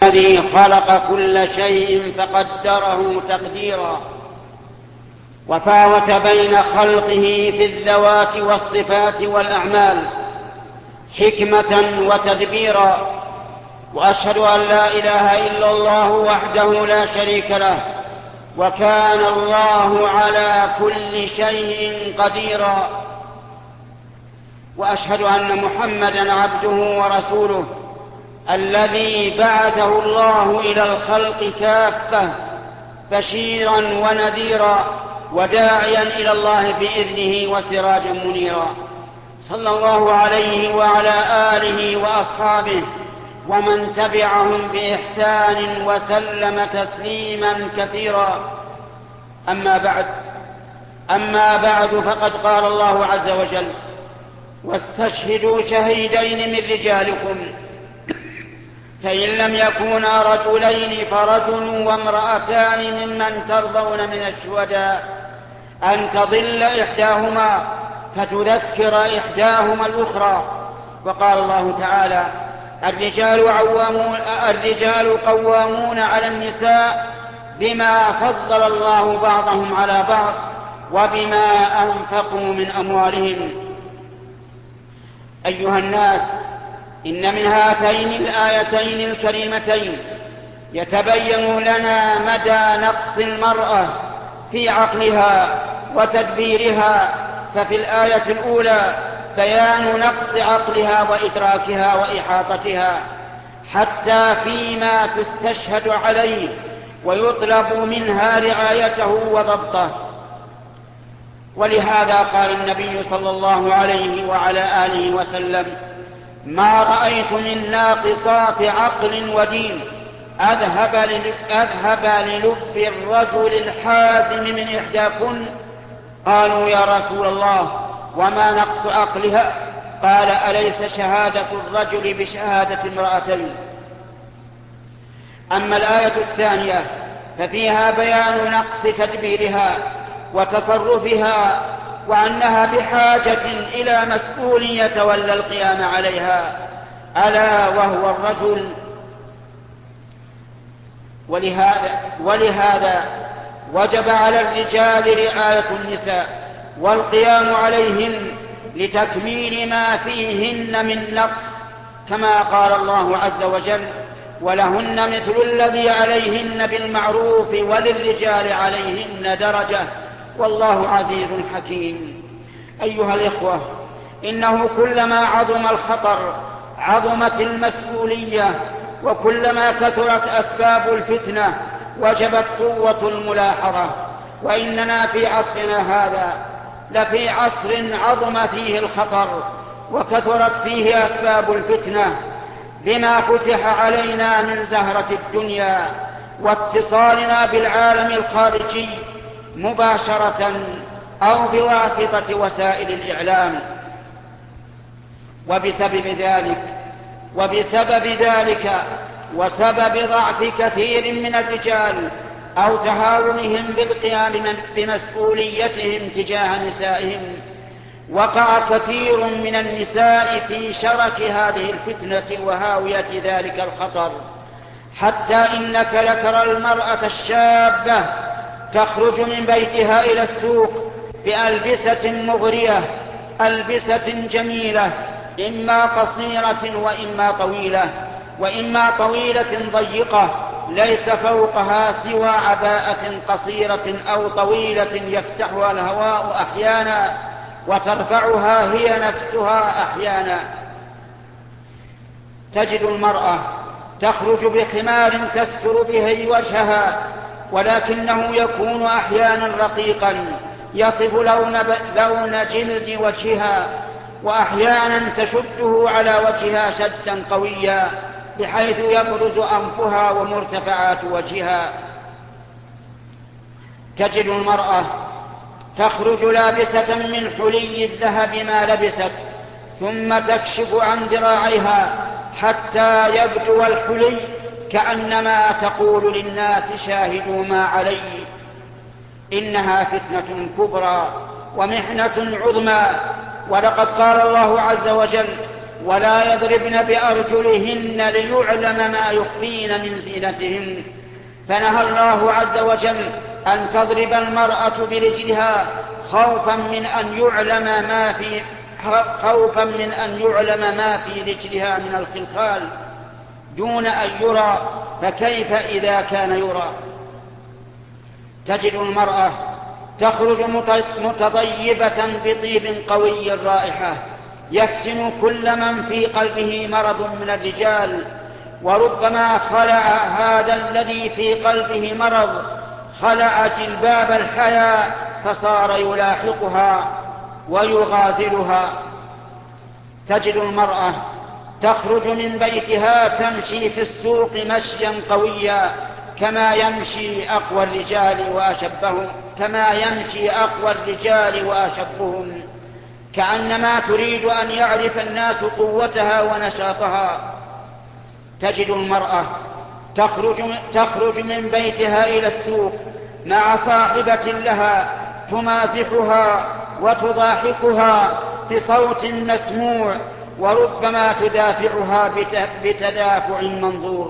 الذي خلق كل شيء فقدره تقديرا، وفاوت بين خلقه في الذوات والصفات والأعمال حكمة وتدبيرا. وأشهد أن لا إله إلا الله وحده لا شريك له، وكان الله على كل شيء قديرا. وأشهد أن محمدا عبده ورسوله الذي بعثه الله إلى الخلق كافة بشيرا ونذيرا وداعيا إلى الله بإذنه وسراجا منيرا، صلى الله عليه وعلى آله وأصحابه ومن تبعهم بإحسان وسلم تسليما كثيرا. أما بعد فقد قال الله عز وجل: واستشهدوا شهيدين من رجالكم، فإن لم يكونا رجلين فرجل وامرأتان ممن ترضون من الشهداء أن تضل إحداهما فتذكر إحداهما الأخرى. وقال الله تعالى: الرجال قوامون على النساء بما فضل الله بعضهم على بعض وبما أنفقوا من أموالهم. أيها الناس، إن من هاتين الآيتين الكريمتين يتبين لنا مدى نقص المرأة في عقلها وتدبيرها. ففي الآية الأولى بيان نقص عقلها وإدراكها وإحاطتها حتى فيما تستشهد عليه ويطلب منها رعايته وضبطه. ولهذا قال النبي صلى الله عليه وعلى آله وسلم: ما رأيت من ناقصات عقل ودين أذهب للب الرجل الحازم من إحداكن. قالوا: يا رسول الله، وما نقص عقلها؟ قال: أليس شهادة الرجل بشهادة امرأتين؟ أما الآية الثانية ففيها بيان نقص تدبيرها وتصرفها، وأنها بحاجة إلى مسؤول يتولى القيام عليها، ألا وهو الرجل. ولهذا وجب على الرجال رعاية النساء والقيام عليهن لتكميل ما فيهن من نقص، كما قال الله عز وجل: ولهن مثل الذي عليهن بالمعروف وللرجال عليهن درجة والله عزيز حكيم. أيها الإخوة، إنه كلما عظم الخطر عظمت المسؤولية، وكلما كثرت أسباب الفتنة وجبت قوة الملاحظة. وإننا في عصرنا هذا لفي عصر عظم فيه الخطر وكثرت فيه أسباب الفتنة، بما فتح علينا من زهرة الدنيا واتصالنا بالعالم الخارجي مباشرة أو بواسطة وسائل الإعلام. وبسبب ذلك وسبب ضعف كثير من الرجال أو تهاونهم بالقيام بمسؤوليتهم تجاه نسائهم، وقع كثير من النساء في شرك هذه الفتنة وهاوية ذلك الخطر، حتى إنك لترى المرأة الشابة تخرج من بيتها إلى السوق بألبسة مغرية، ألبسة جميلة، إما قصيرة وإما طويلة ضيقة ليس فوقها سوى عباءة قصيرة أو طويلة يفتحها الهواء أحيانا وترفعها هي نفسها أحيانا. تجد المرأة تخرج بخمار تستر به وجهها، ولكنه يكون أحيانا رقيقا يصف لون جلد وجهها، وأحيانا تشده على وجهها شدا قويا بحيث يبرز أنفها ومرتفعات وجهها. تجد المرأة تخرج لابسة من حلي الذهب ما لبست، ثم تكشف عن ذراعيها حتى يبدو الحلي، كأنما تقول للناس: شاهدوا ما علي. إنها فتنة كبرى ومحنة عظمى. ولقد قال الله عز وجل: ولا يضربن بأرجلهن ليعلم ما يخفين من زينتهن. فنهى الله عز وجل أن تضرب المرأة برجلها خوفا من أن يعلم ما في رجلها من الخلخال دون أن يرى، فكيف إذا كان يرى؟ تجد المرأة تخرج متطيبة بطيب قوي الرائحة يفتن كل من في قلبه مرض من الرجال، وربما خلع هذا الذي في قلبه مرض خلع جلباب الحياء فصار يلاحقها ويغازلها. تجد المرأة تخرج من بيتها تمشي في السوق مشيا قويا كما يمشي أقوى الرجال وأشبهم، كأنما تريد أن يعرف الناس قوتها ونشاطها. تجد المرأة تخرج من بيتها إلى السوق مع صاحبة لها تمازحها وتضاحكها بصوت مسموع، وربما تدافعها بتدافع منظور.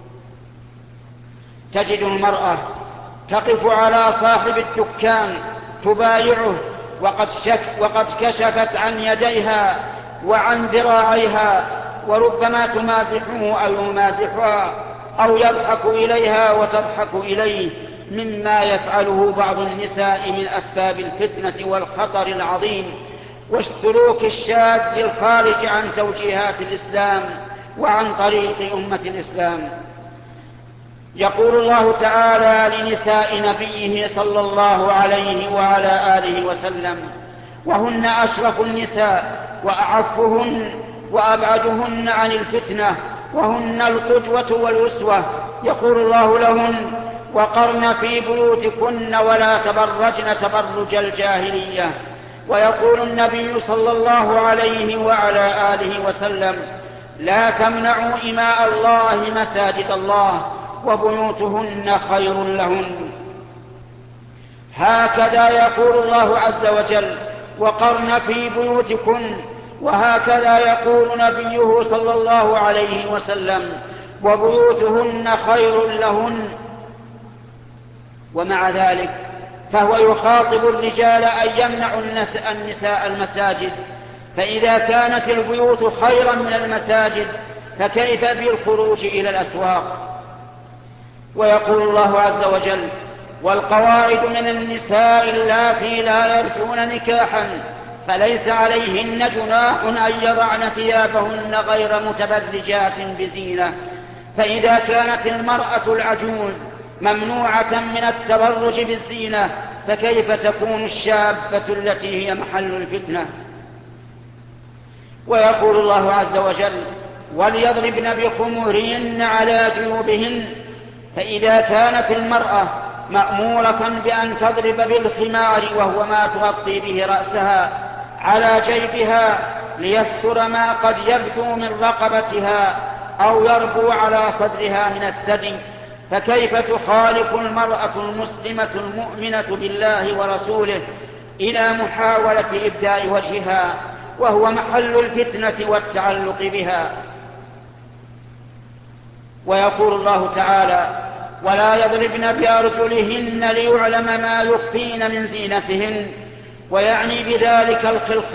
تجد المرأة تقف على صاحب الدكان تبايعه وقد كشفت عن يديها وعن ذراعيها، وربما تمازحه أو يمازحها أو يضحك إليها وتضحك إليه، مما يفعله بعض النساء من أسباب الفتنة والخطر العظيم والسلوك الشاذ الخارج عن توجيهات الإسلام وعن طريق أمة الإسلام. يقول الله تعالى لنساء نبيه صلى الله عليه وعلى آله وسلم: وهن أشرف النساء وأعفهن وأبعدهن عن الفتنة وهن القدوة والأسوة. يقول الله لهن: وقرن في بيوتكن ولا تبرجن تبرج الجاهلية. ويقول النبي صلى الله عليه وعلى آله وسلم: لا تمنعوا إماء الله مساجد الله وبيوتهن خير لهن. هكذا يقول الله عز وجل: وقرن في بيوتكن، وهكذا يقول نبيه صلى الله عليه وسلم: وبيوتهن خير لهن. ومع ذلك فهو يخاطب الرجال أن يمنعوا النساء المساجد، فإذا كانت البيوت خيرا من المساجد فكيف بالخروج إلى الأسواق؟ ويقول الله عز وجل: والقواعد من النساء اللاتي لا يرجون نكاحا فليس عليهن جناح أن يضعن ثيابهن غير متبرجات بزينة. فإذا كانت المرأة العجوز ممنوعة من التبرج بالزينة فكيف تكون الشابة التي هي محل الفتنة؟ ويقول الله عز وجل: وليضربن بخمرهن على جيوبهن. فإذا كانت المرأة مأمورة بأن تضرب بالخمار وهو ما تغطي به رأسها على جيبها ليستر ما قد يبدو من رقبتها أو يربو على صدرها من الثدي، فكيف تخالف المرأة المسلمة المؤمنة بالله ورسوله إلى محاولة إبداء وجهها وهو محل الفتنة والتعلق بها؟ ويقول الله تعالى: ولا يضربن بأرجلهن ليعلم ما يخفين من زينتهن، ويعني بذلك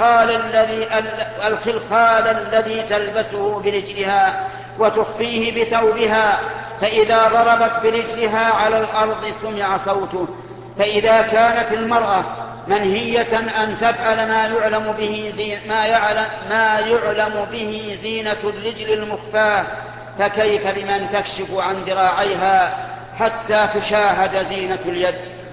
الخلخال الذي تلبسه برجلها وتخفيه بثوبها، فإذا ضربت برجلها على الأرض سمع صوته. فإذا كانت المرأة منهية أن تفعل ما يعلم به زينة الرجل المخفاة، فكيف بمن تكشف عن ذراعيها حتى تشاهد زينة اليد؟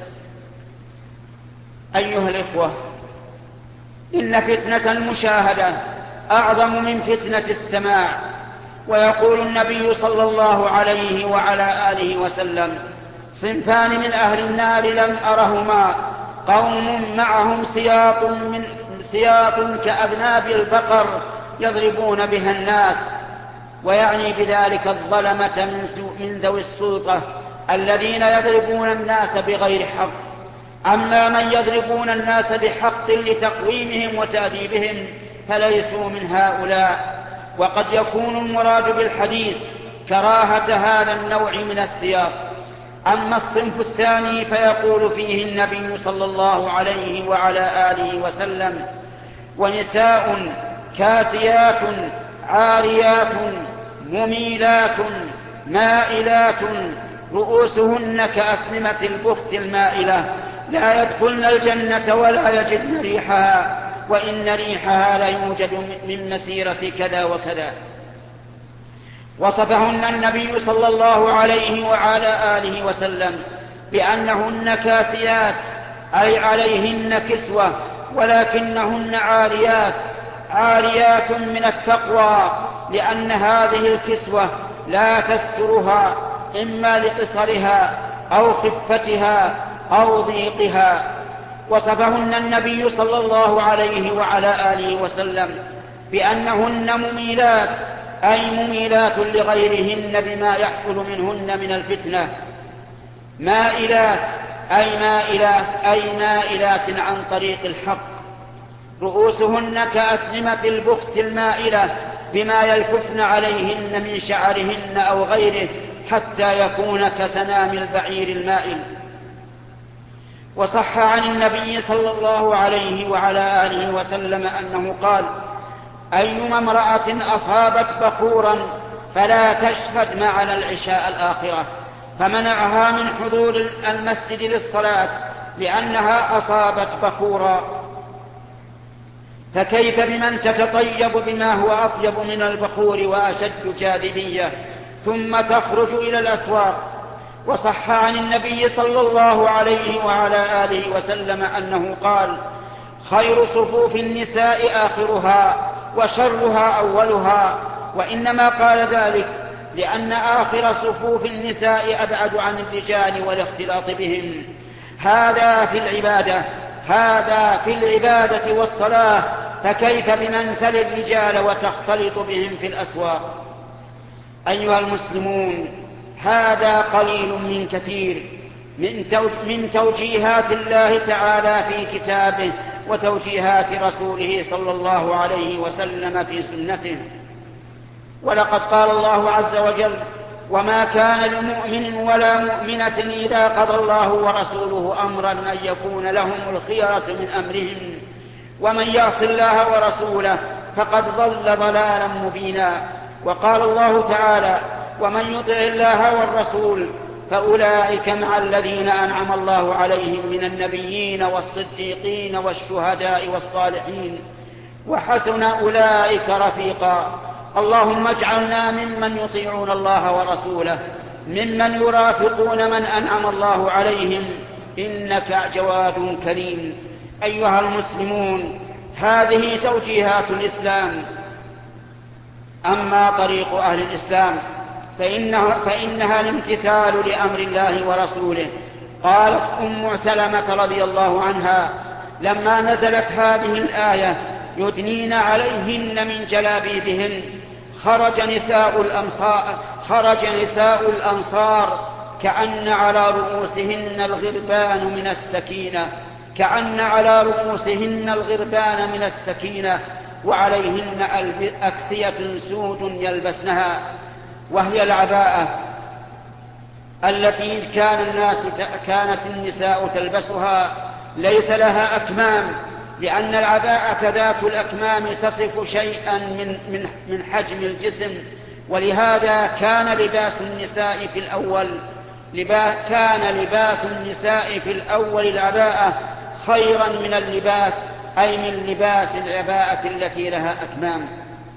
أيها الإخوة، إن فتنة المشاهدة أعظم من فتنة السماع. ويقول النبي صلى الله عليه وعلى آله وسلم: صنفان من أهل النار لم أرهما، قوم معهم سياط كأذناب البقر يضربون بها الناس. ويعني بذلك الظلمة من ذوي السلطة الذين يضربون الناس بغير حق. أما من يضربون الناس بحق لتقويمهم وتأديبهم فليسوا من هؤلاء، وقد يكون المراد بالحديث كراهة هذا النوع من السياط. أما الصنف الثاني فيقول فيه النبي صلى الله عليه وعلى آله وسلم: ونساء كاسيات عاريات مميلات مائلات رؤوسهن كأسنمة البخت المائلة لا يدخلن الجنة ولا يجدن ريحها وإن ريحها ليوجد من مسيرة كذا وكذا. وصفهن النبي صلى الله عليه وعلى آله وسلم بأنهن كاسيات، أي عليهن كسوة، ولكنهن عاريات من التقوى، لأن هذه الكسوة لا تسترها إما لقصرها أو خفتها أو ضيقها. وصفهن النبي صلى الله عليه وعلى آله وسلم بأنهن مميلات، أي مميلات لغيرهن بما يحصل منهن من الفتنة. مائلات أي مائلات عن طريق الحق. رؤوسهن كأسنمة البخت المائلة بما يلففن عليهن من شعرهن أو غيره حتى يكون كسنام البعير المائل. وصح عن النبي صلى الله عليه وعلى آله وسلم أنه قال: أيما امرأة أصابت بخورا فلا تشهد معنا العشاء الآخرة، فمنعها من حضور المسجد للصلاة لأنها أصابت بخورا. فكيف بمن تتطيب بما هو أطيب من البخور وأشد جاذبية ثم تخرج إلى الأسواق؟ وصح عن النبي صلى الله عليه وعلى آله وسلم أنه قال: خير صفوف النساء آخرها وشرها أولها. وإنما قال ذلك لأن آخر صفوف النساء أبعد عن الرجال والاختلاط بهم. هذا في العبادة والصلاة، فكيف بمن تلي الرجال وتختلط بهم في الأسواق؟ أيها المسلمون، هذا قليل من كثير من توجيهات الله تعالى في كتابه وتوجيهات رسوله صلى الله عليه وسلم في سنته. ولقد قال الله عز وجل: وما كان لمؤمن ولا مؤمنة إذا قضى الله ورسوله أمرا أن يكون لهم الخيرة من أمرهم ومن يعص الله ورسوله فقد ضل ضلالا مبينا. وقال الله تعالى: ومن يطع الله والرسول فأولئك مع الذين أنعم الله عليهم من النبيين والصديقين والشهداء والصالحين وحسن أولئك رفيقا. اللهم اجعلنا ممن يطيعون الله ورسوله، ممن يرافقون من أنعم الله عليهم، إنك جواد كريم. أيها المسلمون، هذه توجيهات الإسلام. أما طريق أهل الإسلام فإنها الامتثال لأمر الله ورسوله. قالت أم سلمة رضي الله عنها لما نزلت هذه الآية: يدنين عليهن من جلابيبهن، خرج نساء الأنصار كأن على رؤوسهن الغربان من السكينة وعليهن أكسية سود يلبسنها، وهي العباءة التي كانت النساء تلبسها ليس لها أكمام، لأن العباءة ذات الأكمام تصف شيئا من حجم الجسم. ولهذا كان لباس النساء في الأول العباءة خيرا من اللباس، أي من لباس العباءة التي لها أكمام.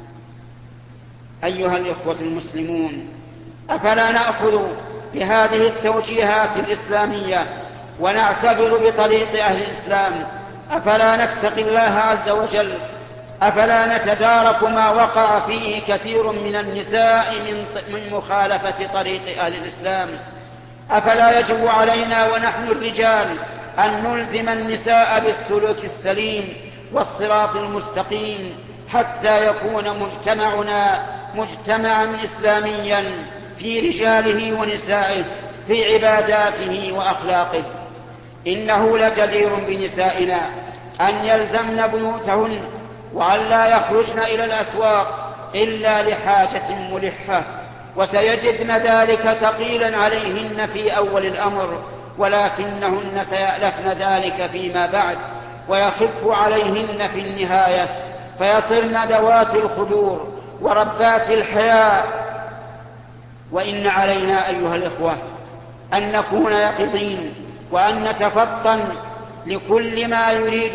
أيها الإخوة المسلمون، أفلا نأخذ بهذه التوجيهات الإسلامية ونعتبر بطريق أهل الإسلام؟ أفلا نتقي الله عز وجل؟ أفلا نتدارك ما وقع فيه كثير من النساء من مخالفة طريق أهل الإسلام؟ أفلا يجب علينا ونحن الرجال أن نلزم النساء بالسلوك السليم والصراط المستقيم حتى يكون مجتمعنا مجتمعا إسلاميا في رجاله ونسائه، في عباداته وأخلاقه؟ إنه لجدير بنسائنا أن يلزمن بيوتهن وأن لا يخرجن إلى الأسواق إلا لحاجة ملحة، وسيجدن ذلك ثقيلا عليهن في أول الأمر، ولكنهن سيألفن ذلك فيما بعد، ويخف عليهن في النهاية، فيصرن ذوات الخدور وربات الحياء. وإن علينا أيها الإخوة أن نكون يقظين، وأن نتفطن لكل ما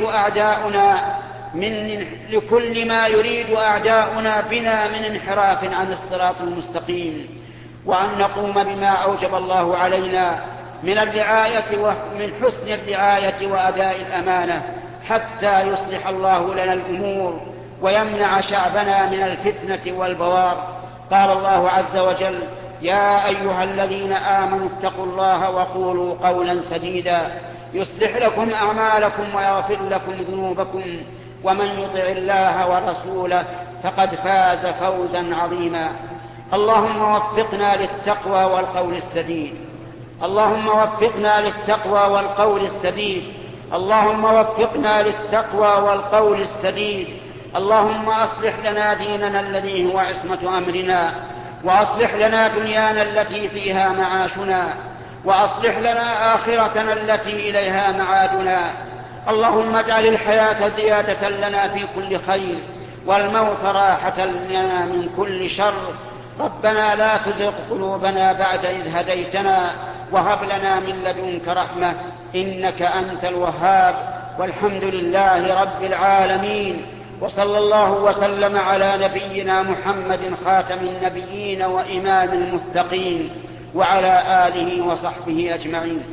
يريد أعداؤنا بنا من انحراف عن الصراط المستقيم، وأن نقوم بما أوجب الله علينا من حسن الرعاية وأداء الأمانة، حتى يصلح الله لنا الأمور ويمنع شعبنا من الفتنة والبوار. قال الله عز وجل: يا أيها الذين آمنوا اتقوا الله وقولوا قولا سديدا يصلح لكم أعمالكم ويغفر لكم ذنوبكم، ومن يطع الله ورسوله فقد فاز فوزا عظيما. اللهم وفقنا للتقوى والقول السديد، اللهم وفقنا للتقوى والقول السديد، اللهم وفقنا للتقوى والقول السديد. اللهم أصلح لنا ديننا الذي هو عصمة أمرنا، وأصلح لنا دنيانا التي فيها معاشنا، وأصلح لنا آخرتنا التي إليها معادنا. اللهم اجعل الحياة زيادة لنا في كل خير، والموت راحة لنا من كل شر. ربنا لا تزغ قلوبنا بعد إذ هديتنا، وهب لنا من لدنك رحمة إنك أنت الوهاب. والحمد لله رب العالمين، وصلى الله وسلم على نبينا محمد خاتم النبيين وإمام المتقين، وعلى آله وصحبه أجمعين.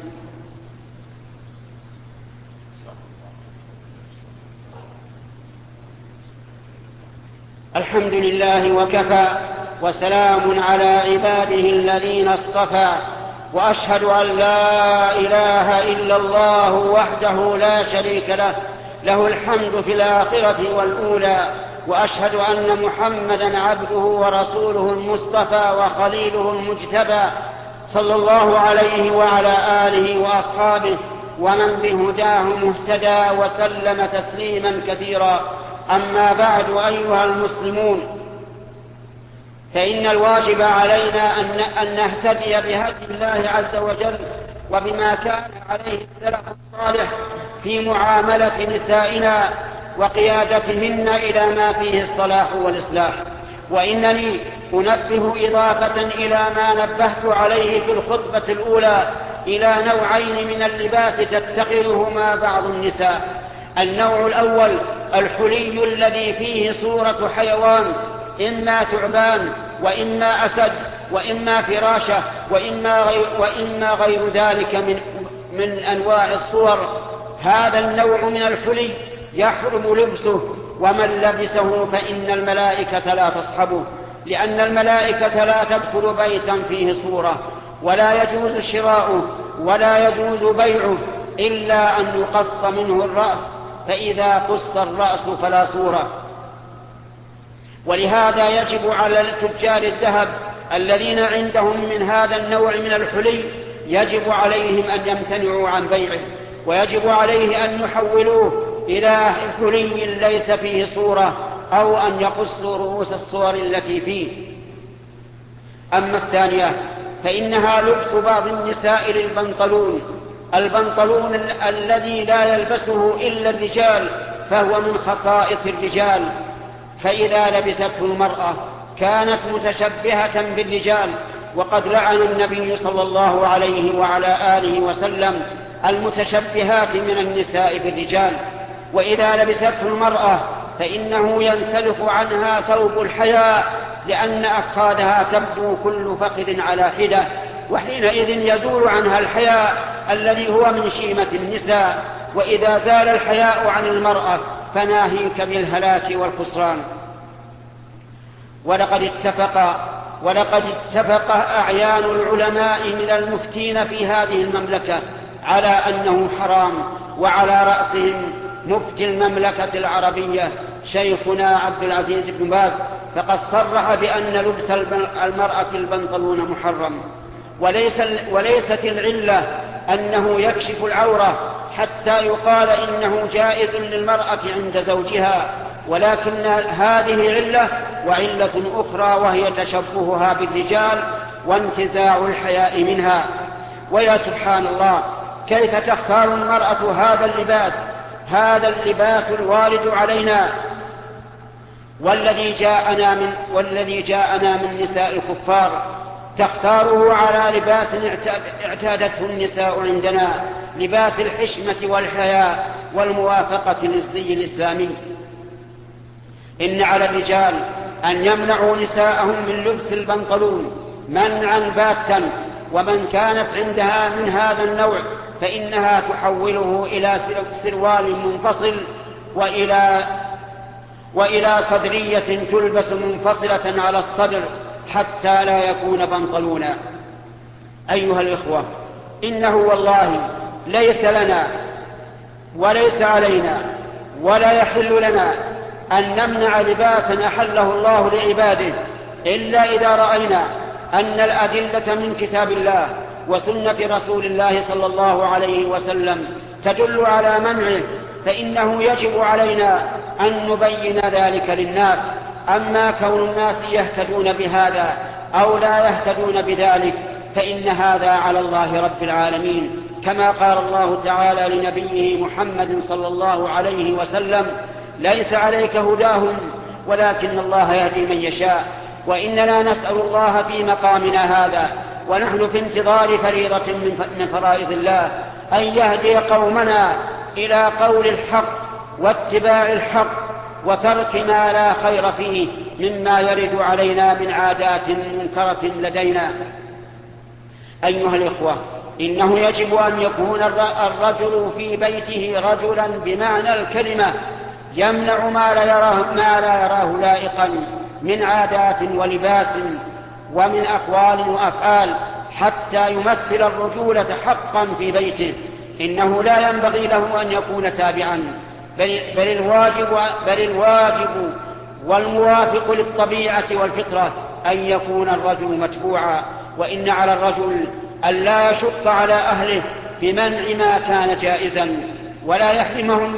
الحمد لله وكفى، وسلام على عباده الذين اصطفى، وأشهد أن لا إله إلا الله وحده لا شريك له، له الحمد في الآخرة والأولى، وأشهد أن محمدا عبده ورسوله المصطفى وخليله المجتبى، صلى الله عليه وعلى آله وأصحابه ومن بهداه مهتدى، وسلم تسليما كثيرا. أما بعد، أيها المسلمون، فإن الواجب علينا أن نهتدي بهدي الله عز وجل وبما كان عليه السلف الصالح في معاملة نسائنا وقيادتهن إلى ما فيه الصلاح والإصلاح. وإنني أنبه إضافة إلى ما نبهت عليه في الخطبة الأولى إلى نوعين من اللباس تتخذهما بعض النساء. النوع الأول الحلي الذي فيه صورة حيوان، إما ثعبان وإما أسد وإما فراشة وإما غير ذلك من أنواع الصور. هذا النوع من الحلي يحرم لبسه، ومن لبسه فإن الملائكة لا تصحبه، لأن الملائكة لا تدخل بيتا فيه صورة، ولا يجوز شراؤه ولا يجوز بيعه إلا أن يقص منه الرأس، فإذا قص الرأس فلا صورة. ولهذا يجب على تجار الذهب الذين عندهم من هذا النوع من الحلي، يجب عليهم أن يمتنعوا عن بيعه، ويجب عليه أن يحولوه إلى حلي ليس فيه صورة، أو أن يقصوا رؤوس الصور التي فيه. أما الثانية فإنها لبس بعض النساء البنطلون الذي لا يلبسه إلا الرجال، فهو من خصائص الرجال، فإذا لبسته المرأة كانت متشبهة بالرجال، وقد لعن النبي صلى الله عليه وعلى آله وسلم المتشبهات من النساء بالرجال. وإذا لبسته المرأة فإنه ينسلخ عنها ثوب الحياء، لأن أفخاذها تبدو كل فخذ على حدة، وحينئذ يزول عنها الحياء الذي هو من شيمة النساء. وإذا زال الحياء عن المرأة فناهيك بالهلاك والخسران. ولقد اتفق أعيان العلماء من المفتين في هذه المملكة على أنه حرام، وعلى رأسهم مفتي المملكة العربية شيخنا عبد العزيز بن باز، فقد صرح بأن لبس المرأة البنطلون محرم. وليست العلة أنه يكشف العورة حتى يقال إنه جائز للمرأة عند زوجها، ولكن هذه علة وعلة أخرى وهي تشبهها بالرجال وانتزاع الحياء منها. ويا سبحان الله، كيف تختار المرأة هذا اللباس الوارد علينا والذي جاءنا من نساء الكفار، تختاره على لباس اعتادته النساء عندنا، لباس الحشمة والحياء والموافقة للزي الإسلامي. إن على الرجال أن يمنعوا نساءهم من لبس البنطلون منعا باتا، ومن كانت عندها من هذا النوع فإنها تحوله إلى سروال منفصل وإلى صدرية تلبس منفصلة على الصدر حتى لا يكون بنطلونا. أيها الإخوة، إنه والله ليس لنا وليس علينا ولا يحل لنا أن نمنع لباسا أحله الله لعباده إلا إذا رأينا أن الأدلة من كتاب الله وسنة رسول الله صلى الله عليه وسلم تدل على منعه، فإنه يجب علينا أن نبين ذلك للناس. أما كون الناس يهتدون بهذا أو لا يهتدون بذلك فإن هذا على الله رب العالمين، كما قال الله تعالى لنبيه محمد صلى الله عليه وسلم: ليس عليك هداهم ولكن الله يهدي من يشاء. وإننا نسأل الله في مقامنا هذا ونحن في انتظار فريضة من فرائض الله أن يهدي قومنا إلى قول الحق واتباع الحق وترك ما لا خير فيه مما يرد علينا من عادات منكرة لدينا. أيها الإخوة، إنه يجب أن يكون الرجل في بيته رجلا بمعنى الكلمة، يمنع ما لا يراه لائقا من عادات ولباس ومن أقوال وأفعال حتى يمثل الرجولة حقا في بيته. إنه لا ينبغي له أن يكون تابعا، بل الواجب والموافق للطبيعة والفطرة أن يكون الرجل متبوعا. وإن على الرجل أن لا يشق على أهله بمنع ما كان جائزا ولا يحرمهم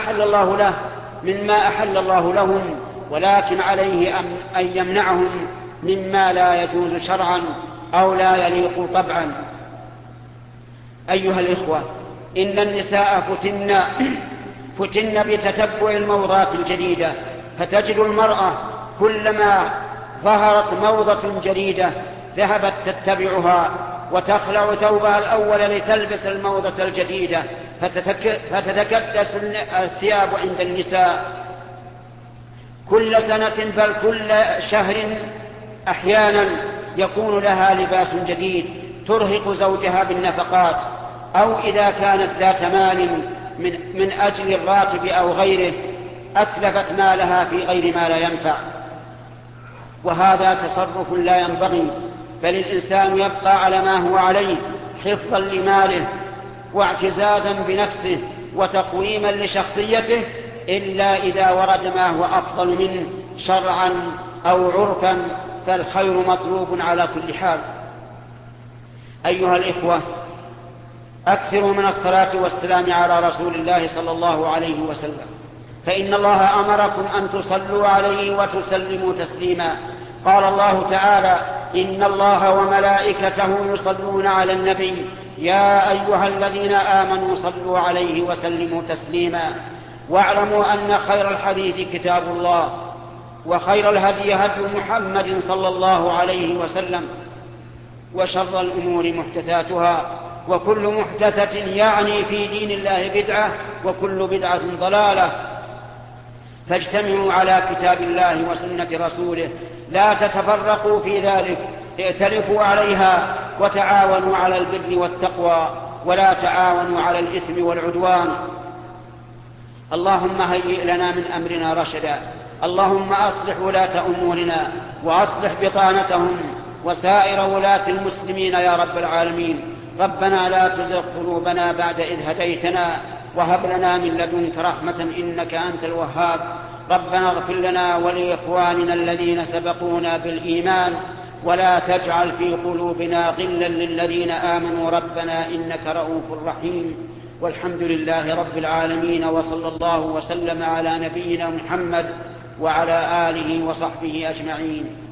مما أحل الله لهم، ولكن عليه أن يمنعهم مما لا يجوز شرعا أو لا يليق طبعا. أيها الإخوة، إن النساء فتن بتتبع الموضات الجديدة، فتجد المرأة كلما ظهرت موضة جديدة ذهبت تتبعها وتخلع ثوبها الأول لتلبس الموضة الجديدة، فتتكدس الثياب عند النساء كل سنة بل كل شهر أحيانا يكون لها لباس جديد ترهق زوجها بالنفقات، أو إذا كانت ذات مال من أجل الراتب أو غيره أتلفت مالها في غير ما لا ينفع. وهذا تصرف لا ينبغي، بل الإنسان يبقى على ما هو عليه حفظا لماله واعتزازا بنفسه وتقويما لشخصيته، إلا إذا ورد ما هو أفضل منه شرعا أو عرفا، فالخير مطلوب على كل حال. أيها الإخوة، أكثروا من الصلاة والسلام على رسول الله صلى الله عليه وسلم، فإن الله أمركم أن تصلوا عليه وتسلموا تسليما. قال الله تعالى: إن الله وملائكته يصلون على النبي يا أيها الذين آمنوا صلوا عليه وسلموا تسليما. واعلموا أن خير الحديث كتاب الله، وخير الهدي هدي محمد صلى الله عليه وسلم، وشر الأمور محدثاتها، وكل محدثة يعني في دين الله بدعة، وكل بدعة ضلالة. فاجتمعوا على كتاب الله وسنة رسوله، لا تتفرقوا في ذلك، ائتلفوا عليها وتعاونوا على البر والتقوى ولا تعاونوا على الإثم والعدوان. اللهم هيئ لنا من أمرنا رشدا، اللهم أصلح ولاة أمورنا وأصلح بطانتهم وسائر ولاة المسلمين يا رب العالمين. ربنا لا تزغ قلوبنا بعد إذ هديتنا وهب لنا من لدنك رحمة إنك أنت الوهاب. ربنا اغفر لنا ولإخواننا الذين سبقونا بالإيمان ولا تجعل في قلوبنا غلا للذين آمنوا ربنا إنك رؤوف رحيم. والحمد لله رب العالمين، وصلى الله وسلم على نبينا محمد وعلى آله وصحبه أجمعين.